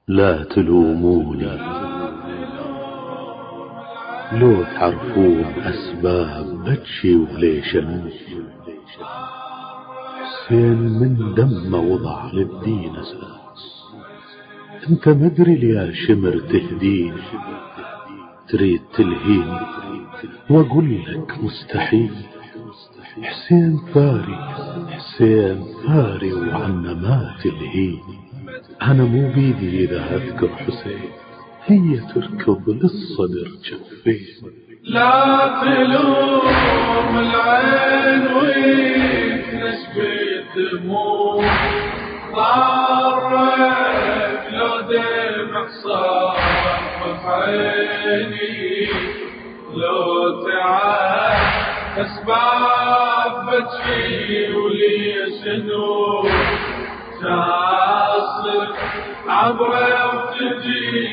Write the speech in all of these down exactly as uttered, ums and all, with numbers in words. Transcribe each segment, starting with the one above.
لا تلوموني لو تعرفون أسباب بتشي وليش أموت. حسين من دمه وضع للدين أساس. انت مدري ليا شمر تهدين، تريد تلهين واقول لك مستحيل. حسين ثاري حسين ثاري وعنا ما تلهين. أنا مو بيدي إذا أذكر حسين، هي تركض للصدر جفين. لا تلوم العين ويكنس بالدموع، ضارك لو دمع صار بعيني، لو تعب أسباب بتشي وليش نور تصل عبرة وتجي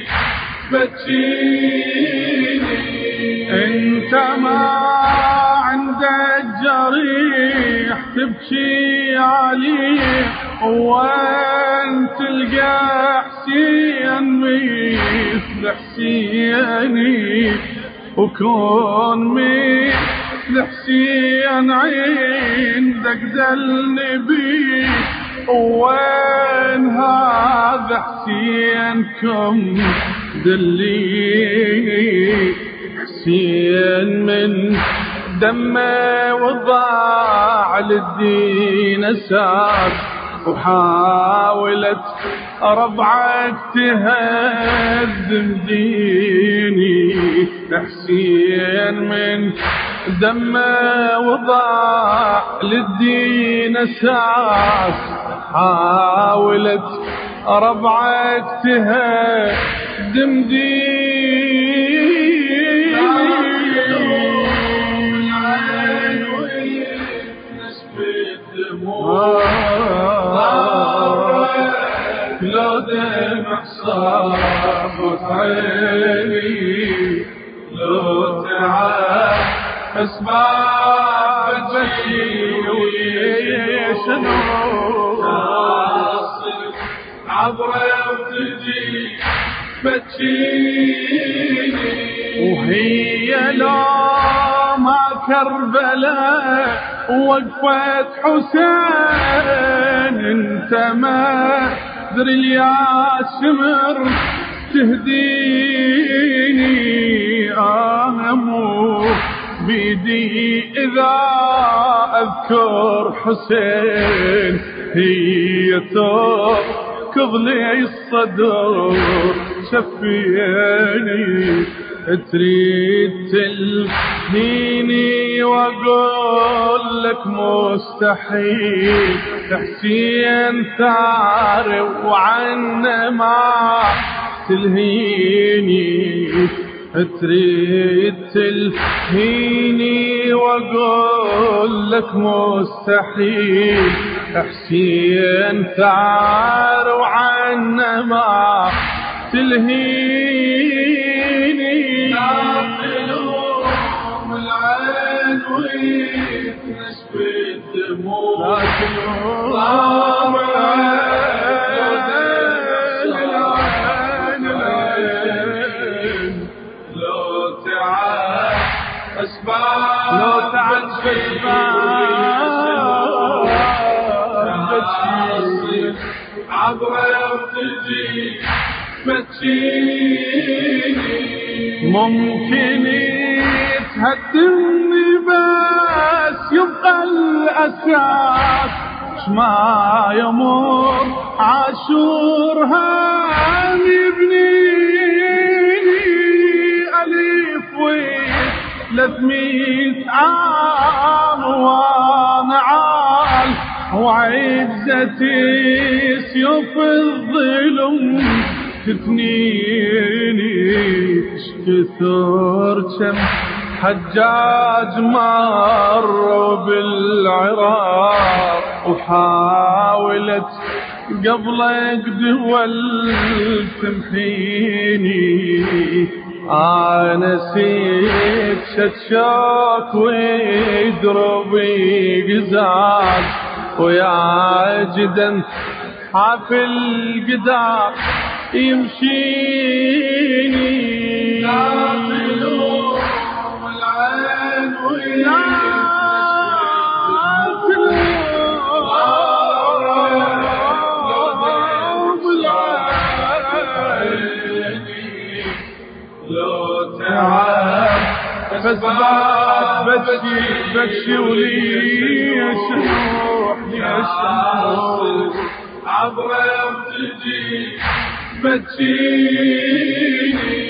بتجيني. انت ما عندك جريح تبكي عليه، وين تلقى حسين مثل حسيني، وكون مثل حسين عندك دلني بيه. وين هذا حسينكم دلي؟ حسين من دمه وضاع للدين أساس، وحاولت ربعك تهدم ديني. حسين من دمه وضاع للدين أساس، حاولت ربعك تهدم ديني. لو دمع صابت عيني، لو تعب أسباب بتشي ويش نور تصل عبرة وتجي بتجيني. وهي لو ما كربلاء وقفت حسين، انت ما ادري يا شمر تهديني. انا مو بيدي اذا اذكر حسين، هي تركض لي الصدر شفيني. تريد تلهيني واقول لك مستحيل. حسين ثاري وعنا ما تلهيني. تريد تلهيني واقول لك مستحيل. حسين ثار وعنا ما تلهيني. لا تلوم العين ويكنس بالدموع، لا تلوم العين. لو تعب أسباب لو تعب أسباب عبرة وتجي بتجيني. ممكن تهدمني بس يبقى الأساس، ما يمر عاشور هان يبنيني. ألف وثلاثمية عام وانا عال، وعزتي سيوف الظلم تثنيني. كثر كم حجاج مر بالعراق، وحاولت قبلك دول تمحيني. أنا نسيت شتشوك ويدربي قزاز، ويا جدن حافل قدار يمشيني ناطلوم العين ويناطلوم العين لو تعب فسبات بكشي بكشي وليش روح ليش عبرة تجي بتجيني